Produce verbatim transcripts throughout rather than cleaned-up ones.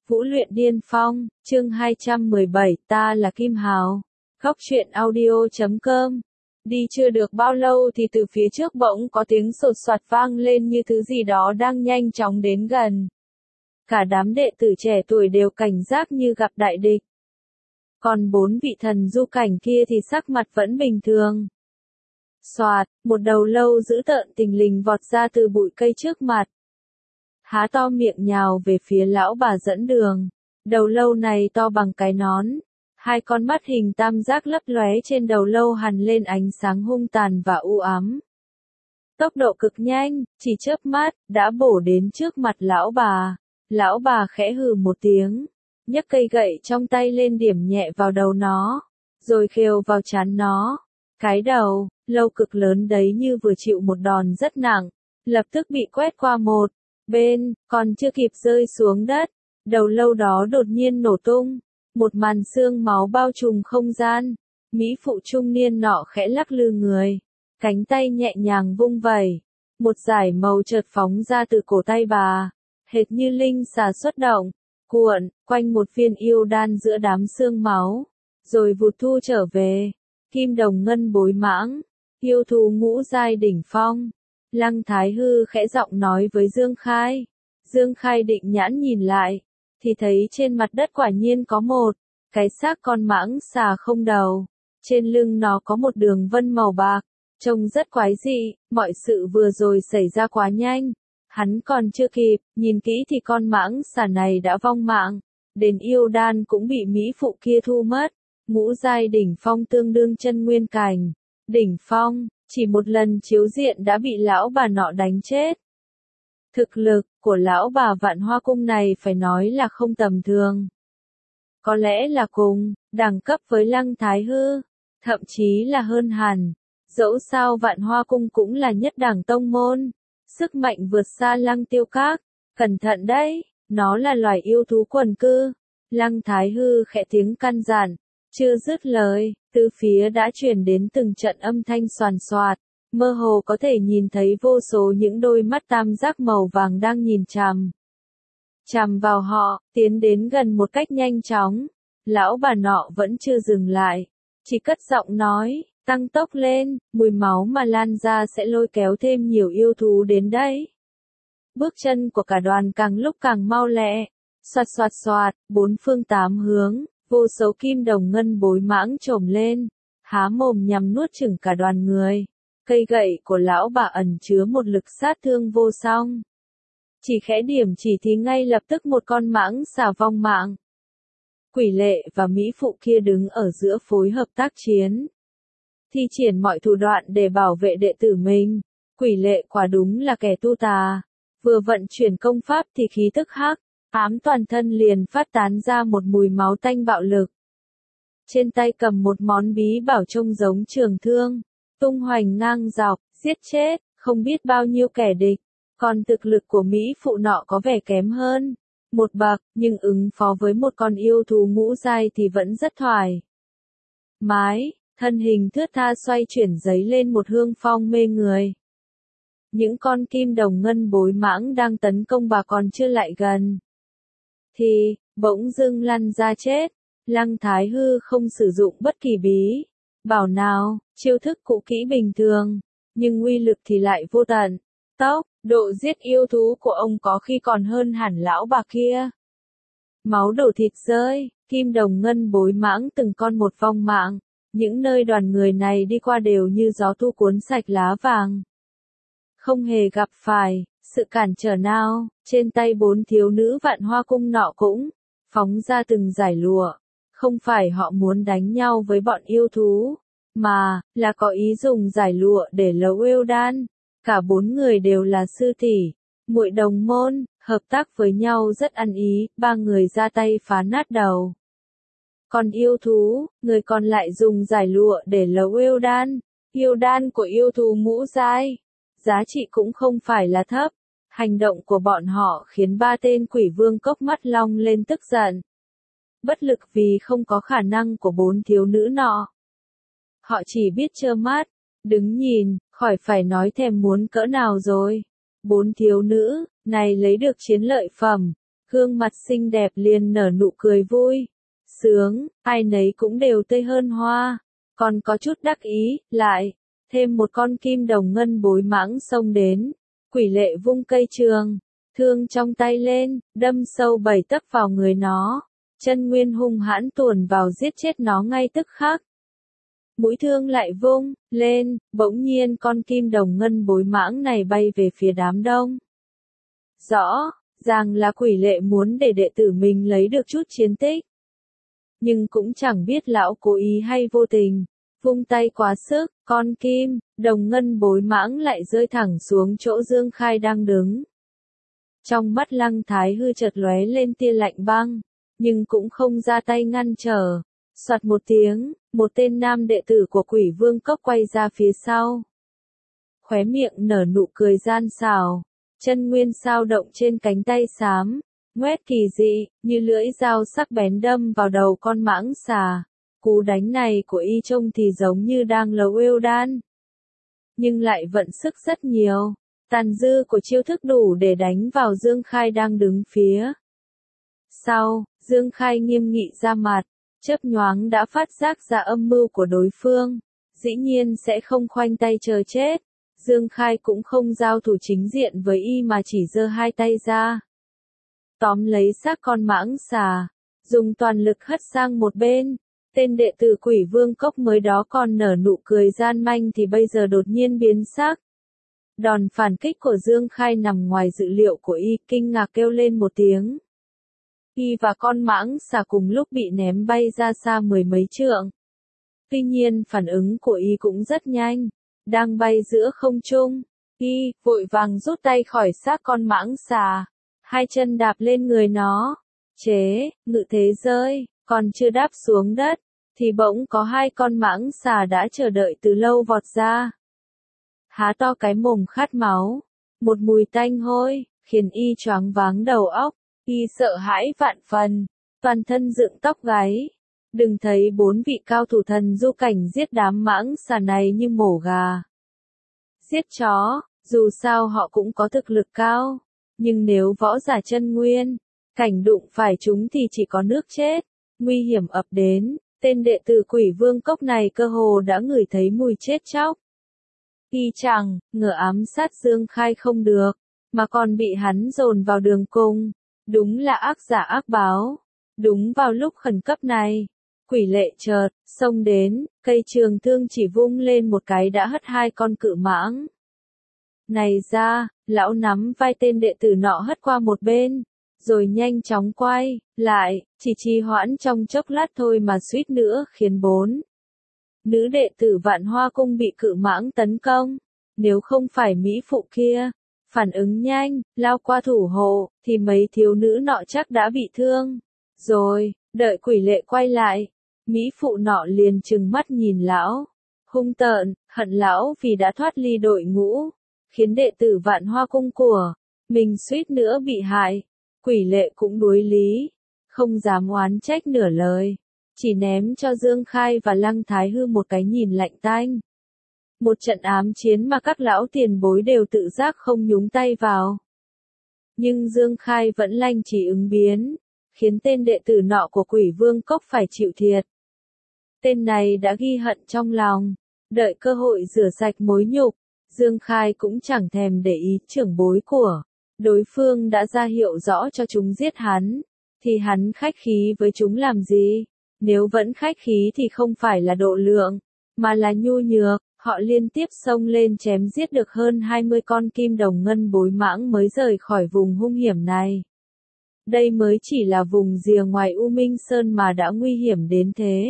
Vũ luyện điên phong, chương hai trăm mười bảy, ta là Kim Hào. Góc truyện audio chấm com. Đi chưa được bao lâu thì từ phía trước bỗng có tiếng sột soạt vang lên như thứ gì đó đang nhanh chóng đến gần. Cả đám đệ tử trẻ tuổi đều cảnh giác như gặp đại địch. Còn bốn vị thần du cảnh kia thì sắc mặt vẫn bình thường. Soạt, một đầu lâu dữ tợn tình lình vọt ra từ bụi cây trước mặt. Há to miệng nhào về phía lão bà dẫn đường. Đầu lâu này to bằng cái nón. Hai con mắt hình tam giác lấp lóe trên đầu lâu hằn lên ánh sáng hung tàn và u ám. Tốc độ cực nhanh, chỉ chớp mắt, đã bổ đến trước mặt lão bà. Lão bà khẽ hừ một tiếng, nhấc cây gậy trong tay lên điểm nhẹ vào đầu nó, rồi khều vào trán nó. Cái đầu, lâu cực lớn đấy như vừa chịu một đòn rất nặng, lập tức bị quét qua một bên, còn chưa kịp rơi xuống đất, đầu lâu đó đột nhiên nổ tung, một màn xương máu bao trùm không gian. Mỹ phụ trung niên nọ khẽ lắc lư người, cánh tay nhẹ nhàng vung vẩy, một dải màu chợt phóng ra từ cổ tay bà, hệt như linh xà xuất động, cuộn quanh một viên yêu đan giữa đám xương máu, rồi vụt thu trở về. Kim đồng ngân bối mãng, yêu thú ngũ giai đỉnh phong. Lăng Thái Hư khẽ giọng nói với Dương Khai. Dương Khai định nhãn nhìn lại, thì thấy trên mặt đất quả nhiên có một cái xác con mãng xà không đầu. Trên lưng nó có một đường vân màu bạc, trông rất quái dị. Mọi sự vừa rồi xảy ra quá nhanh, hắn còn chưa kịp nhìn kỹ thì con mãng xà này đã vong mạng, đến yêu đan cũng bị mỹ phụ kia thu mất. Ngũ giai đỉnh phong tương đương chân nguyên cảnh. Đỉnh phong, chỉ một lần chiếu diện đã bị lão bà nọ đánh chết. Thực lực của lão bà Vạn Hoa Cung này phải nói là không tầm thường. Có lẽ là cùng đẳng cấp với Lăng Thái Hư, thậm chí là hơn hẳn. Dẫu sao Vạn Hoa Cung cũng là nhất đẳng tông môn, sức mạnh vượt xa Lăng Tiêu Các. Cẩn thận đấy, nó là loài yêu thú quần cư. Lăng Thái Hư khẽ tiếng căn dặn. Chưa dứt lời, từ phía đã truyền đến từng trận âm thanh xoàn xoạt, mơ hồ có thể nhìn thấy vô số những đôi mắt tam giác màu vàng đang nhìn chằm chằm vào họ, tiến đến gần một cách nhanh chóng. Lão bà nọ vẫn chưa dừng lại, chỉ cất giọng nói, tăng tốc lên, mùi máu mà lan ra sẽ lôi kéo thêm nhiều yêu thú đến đấy. Bước chân của cả đoàn càng lúc càng mau lẹ, xoạt xoạt xoạt, bốn phương tám hướng. Vô số kim đồng ngân bối mãng trồm lên, há mồm nhằm nuốt chửng cả đoàn người. Cây gậy của lão bà ẩn chứa một lực sát thương vô song. Chỉ khẽ điểm chỉ thì ngay lập tức một con mãng xà vong mạng. Quỷ Lệ và mỹ phụ kia đứng ở giữa phối hợp tác chiến, thi triển mọi thủ đoạn để bảo vệ đệ tử mình. Quỷ Lệ quả đúng là kẻ tu tà, vừa vận chuyển công pháp thì khí tức hắc ám toàn thân liền phát tán ra một mùi máu tanh bạo lực. Trên tay cầm một món bí bảo trông giống trường thương, tung hoành ngang dọc, giết chết không biết bao nhiêu kẻ địch. Còn thực lực của mỹ phụ nọ có vẻ kém hơn một bậc, nhưng ứng phó với một con yêu thú ngũ giai thì vẫn rất thoải mái. Thân hình thướt tha xoay chuyển giấy lên một hương phong mê người. Những con kim đồng ngân bối mãng đang tấn công bà còn chưa lại gần thì bỗng dưng lăn ra chết. Lăng Thái Hư không sử dụng bất kỳ bí bảo nào, chiêu thức cũ kỹ bình thường, nhưng uy lực thì lại vô tận. Tốc độ giết yêu thú của ông có khi còn hơn hẳn lão bà kia. Máu đổ thịt rơi, kim đồng ngân bối mãng từng con một vong mạng. Những nơi đoàn người này đi qua đều như gió thu cuốn sạch lá vàng, không hề gặp phải sự cản trở nào. Trên tay bốn thiếu nữ Vạn Hoa Cung nọ cũng phóng ra từng dải lụa. Không phải họ muốn đánh nhau với bọn yêu thú, mà là có ý dùng dải lụa để lấu yêu đan. Cả bốn người đều là sư tỷ, muội đồng môn, hợp tác với nhau rất ăn ý. Ba người ra tay phá nát đầu còn yêu thú, người còn lại dùng dải lụa để lấu yêu đan. Yêu đan của yêu thú ngũ giai, giá trị cũng không phải là thấp. Hành động của bọn họ khiến ba tên quỷ vương cốc mắt long lên tức giận. Bất lực vì không có khả năng của bốn thiếu nữ nọ. Họ chỉ biết trơ mắt, đứng nhìn, khỏi phải nói thèm muốn cỡ nào rồi. Bốn thiếu nữ này lấy được chiến lợi phẩm, gương mặt xinh đẹp liền nở nụ cười vui, sướng, ai nấy cũng đều tươi hơn hoa, còn có chút đắc ý, lại, thêm một con kim đồng ngân bối mãng xông đến, quỷ lệ vung cây trường, thương trong tay lên, đâm sâu bảy tấc vào người nó, chân nguyên hung hãn tuồn vào giết chết nó ngay tức khắc. Mũi thương lại vung lên, bỗng nhiên con kim đồng ngân bối mãng này bay về phía đám đông. Rõ ràng là quỷ lệ muốn để đệ tử mình lấy được chút chiến tích. Nhưng cũng chẳng biết lão cố ý hay vô tình, vung tay quá sức, con kim đồng ngân bối mãng lại rơi thẳng xuống chỗ Dương Khai đang đứng. Trong mắt Lăng Thái Hư chợt lóe lên tia lạnh băng, nhưng cũng không ra tay ngăn trở. Soạt một tiếng, một tên nam đệ tử của Quỷ Vương Cốc quay ra phía sau. Khóe miệng nở nụ cười gian xảo, chân nguyên sao động trên cánh tay xám, ngoét kỳ dị, như lưỡi dao sắc bén đâm vào đầu con mãng xà. Cú đánh này của y trông thì giống như đang lầu yêu đan, nhưng lại vận sức rất nhiều. Tàn dư của chiêu thức đủ để đánh vào Dương Khai đang đứng phía sau. Dương Khai nghiêm nghị ra mặt, chớp nhoáng đã phát giác ra âm mưu của đối phương, dĩ nhiên sẽ không khoanh tay chờ chết. Dương Khai cũng không giao thủ chính diện với y mà chỉ giơ hai tay ra, tóm lấy xác con mãng xà, dùng toàn lực hất sang một bên. Tên đệ tử Quỷ Vương Cốc mới đó còn nở nụ cười gian manh thì bây giờ đột nhiên biến sắc. Đòn phản kích của Dương Khai nằm ngoài dự liệu của y, kinh ngạc kêu lên một tiếng. Y và con mãng xà cùng lúc bị ném bay ra xa mười mấy trượng. Tuy nhiên phản ứng của y cũng rất nhanh, đang bay giữa không trung, y vội vàng rút tay khỏi xác con mãng xà, hai chân đạp lên người nó, chế, ngự thế rơi, còn chưa đáp xuống đất, thì bỗng có hai con mãng xà đã chờ đợi từ lâu vọt ra. Há to cái mồm khát máu, một mùi tanh hôi, khiến y choáng váng đầu óc, y sợ hãi vạn phần, toàn thân dựng tóc gáy. Đừng thấy bốn vị cao thủ thần du cảnh giết đám mãng xà này như mổ gà, giết chó, dù sao họ cũng có thực lực cao, nhưng nếu võ giả chân nguyên, cảnh đụng phải chúng thì chỉ có nước chết. Nguy hiểm ập đến, tên đệ tử Quỷ Vương Cốc này cơ hồ đã ngửi thấy mùi chết chóc. Y chẳng ngờ ám sát Dương Khai không được, mà còn bị hắn dồn vào đường cùng, đúng là ác giả ác báo. Đúng vào lúc khẩn cấp này, quỷ lệ chợt xông đến, cây trường thương chỉ vung lên một cái đã hất hai con cự mãng này ra. Lão nắm vai tên đệ tử nọ hất qua một bên, rồi nhanh chóng quay lại, chỉ trì hoãn trong chốc lát thôi mà suýt nữa khiến bốn nữ đệ tử Vạn Hoa Cung bị cự mãng tấn công. Nếu không phải mỹ phụ kia phản ứng nhanh, lao qua thủ hộ, thì mấy thiếu nữ nọ chắc đã bị thương rồi. Đợi quỷ lệ quay lại, mỹ phụ nọ liền trừng mắt nhìn lão, hung tợn, hận lão vì đã thoát ly đội ngũ, khiến đệ tử Vạn Hoa Cung của mình suýt nữa bị hại. Quỷ lệ cũng đuối lý, không dám oán trách nửa lời, chỉ ném cho Dương Khai và Lăng Thái Hư một cái nhìn lạnh tanh. Một trận ám chiến mà các lão tiền bối đều tự giác không nhúng tay vào. Nhưng Dương Khai vẫn lanh chỉ ứng biến, khiến tên đệ tử nọ của Quỷ Vương Cốc phải chịu thiệt. Tên này đã ghi hận trong lòng, đợi cơ hội rửa sạch mối nhục, Dương Khai cũng chẳng thèm để ý trưởng bối của đối phương đã ra hiệu rõ cho chúng giết hắn, thì hắn khách khí với chúng làm gì? Nếu vẫn khách khí thì không phải là độ lượng, mà là nhu nhược. Họ liên tiếp xông lên chém giết được hơn hai mươi con kim đồng ngân bối mãng mới rời khỏi vùng hung hiểm này. Đây mới chỉ là vùng rìa ngoài U Minh Sơn mà đã nguy hiểm đến thế.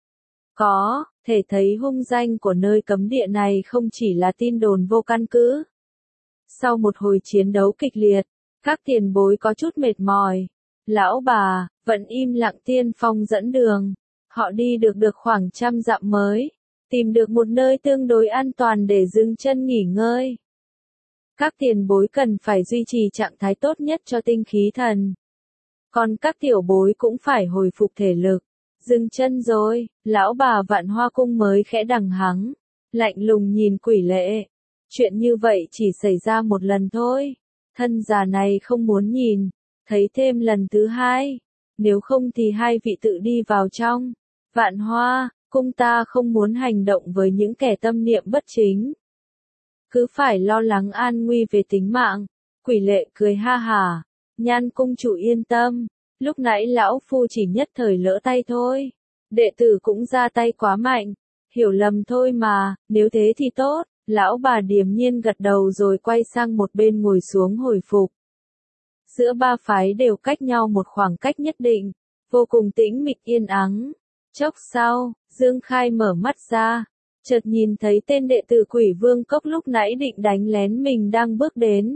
Có thể thấy hung danh của nơi cấm địa này không chỉ là tin đồn vô căn cứ. Sau một hồi chiến đấu kịch liệt, các tiền bối có chút mệt mỏi. Lão bà vẫn im lặng tiên phong dẫn đường. Họ đi được được khoảng trăm dặm mới tìm được một nơi tương đối an toàn để dừng chân nghỉ ngơi. Các tiền bối cần phải duy trì trạng thái tốt nhất cho tinh khí thần. Còn các tiểu bối cũng phải hồi phục thể lực. Dừng chân rồi, lão bà Vạn Hoa Cung mới khẽ đằng hắng, lạnh lùng nhìn quỷ lệ. Chuyện như vậy chỉ xảy ra một lần thôi. Thân già này không muốn nhìn, thấy thêm lần thứ hai. Nếu không thì hai vị tự đi vào trong. Vạn Hoa, cung ta không muốn hành động với những kẻ tâm niệm bất chính. Cứ phải lo lắng an nguy về tính mạng. Quỷ Lệ cười ha hả. Nhan cung chủ yên tâm. Lúc nãy lão phu chỉ nhất thời lỡ tay thôi. Đệ tử cũng ra tay quá mạnh. Hiểu lầm thôi mà, nếu thế thì tốt. Lão bà điềm nhiên gật đầu rồi quay sang một bên ngồi xuống hồi phục. Giữa ba phái đều cách nhau một khoảng cách nhất định, vô cùng tĩnh mịch yên ắng. Chốc sau, Dương Khai mở mắt ra, chợt nhìn thấy tên đệ tử Quỷ Vương Cốc lúc nãy định đánh lén mình đang bước đến.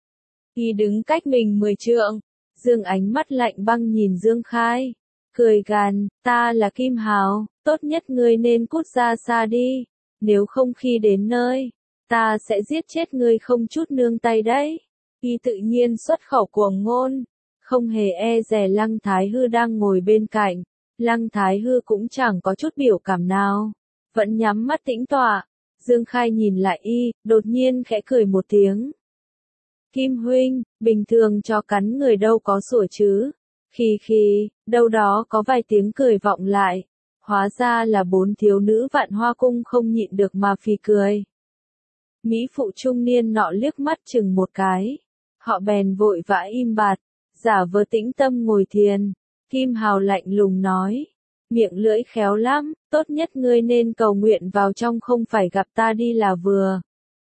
Y đứng cách mình mười trượng, Dương ánh mắt lạnh băng nhìn Dương Khai, cười gằn, ta là Kim Hào, tốt nhất ngươi nên cút ra xa đi, nếu không khi đến nơi, ta sẽ giết chết ngươi không chút nương tay đấy. Y tự nhiên xuất khẩu cuồng ngôn, không hề e dè Lăng Thái Hư đang ngồi bên cạnh. Lăng Thái Hư cũng chẳng có chút biểu cảm nào, vẫn nhắm mắt tĩnh tọa. Dương Khai nhìn lại y, đột nhiên khẽ cười một tiếng. Kim huynh, bình thường cho cắn người đâu có sủa chứ. Khi khi, đâu đó có vài tiếng cười vọng lại. Hóa ra là bốn thiếu nữ Vạn Hoa cung không nhịn được mà phì cười. Mỹ phụ trung niên nọ liếc mắt chừng một cái. Họ bèn vội vã im bặt, giả vờ tĩnh tâm ngồi thiền. Kim Hào lạnh lùng nói, miệng lưỡi khéo lắm, tốt nhất ngươi nên cầu nguyện vào trong không phải gặp ta đi là vừa.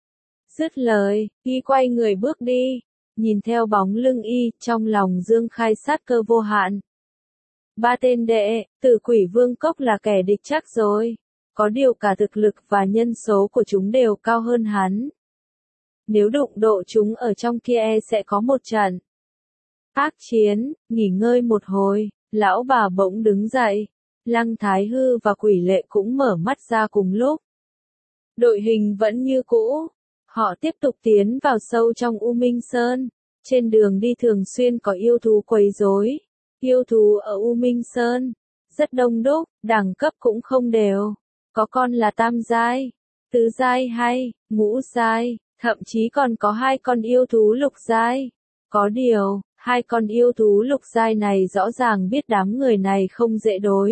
Dứt lời, y quay người bước đi, nhìn theo bóng lưng y, trong lòng Dương Khai sát cơ vô hạn. Ba tên đệ, tử Quỷ Vương Cốc là kẻ địch chắc rồi, có điều cả thực lực và nhân số của chúng đều cao hơn hắn. Nếu đụng độ chúng ở trong kia e sẽ có một trận ác chiến. Nghỉ ngơi một hồi, lão bà bỗng đứng dậy. Lăng Thái Hư và Quỷ Lệ cũng mở mắt ra cùng lúc. Đội hình vẫn như cũ. Họ tiếp tục tiến vào sâu trong U Minh Sơn. Trên đường đi thường xuyên có yêu thú quấy rối. Yêu thú ở U Minh Sơn rất đông đúc, đẳng cấp cũng không đều. Có con là tam giai, tứ giai hay ngũ giai, thậm chí còn có hai con yêu thú lục giai. Có điều, hai con yêu thú lục giai này rõ ràng biết đám người này không dễ đối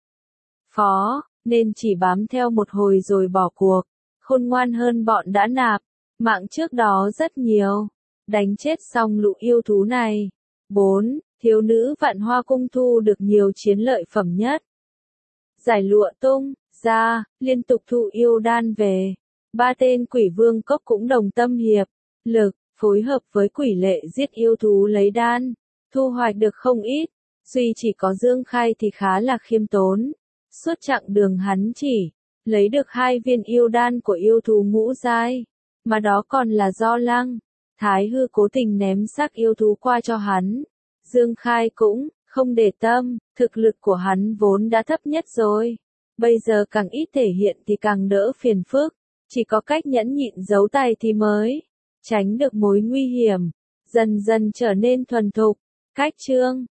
phó, nên chỉ bám theo một hồi rồi bỏ cuộc. Khôn ngoan hơn bọn đã nạp mạng trước đó rất nhiều. Đánh chết xong lũ yêu thú này. bốn. Thiếu nữ Vạn Hoa cung thu được nhiều chiến lợi phẩm nhất. Giải lụa tung ra, liên tục thu yêu đan về. Ba tên Quỷ Vương Cốc cũng đồng tâm hiệp lực, phối hợp với Quỷ Lệ giết yêu thú lấy đan, thu hoạch được không ít. Duy chỉ có Dương Khai thì khá là khiêm tốn. Suốt chặng đường hắn chỉ lấy được hai viên yêu đan của yêu thú ngũ giai, mà đó còn là do Lăng Thái Hư cố tình ném xác yêu thú qua cho hắn. Dương Khai cũng không để tâm, thực lực của hắn vốn đã thấp nhất rồi. Bây giờ càng ít thể hiện thì càng đỡ phiền phức, chỉ có cách nhẫn nhịn giấu tay thì mới tránh được mối nguy hiểm, dần dần trở nên thuần thục. Cách chương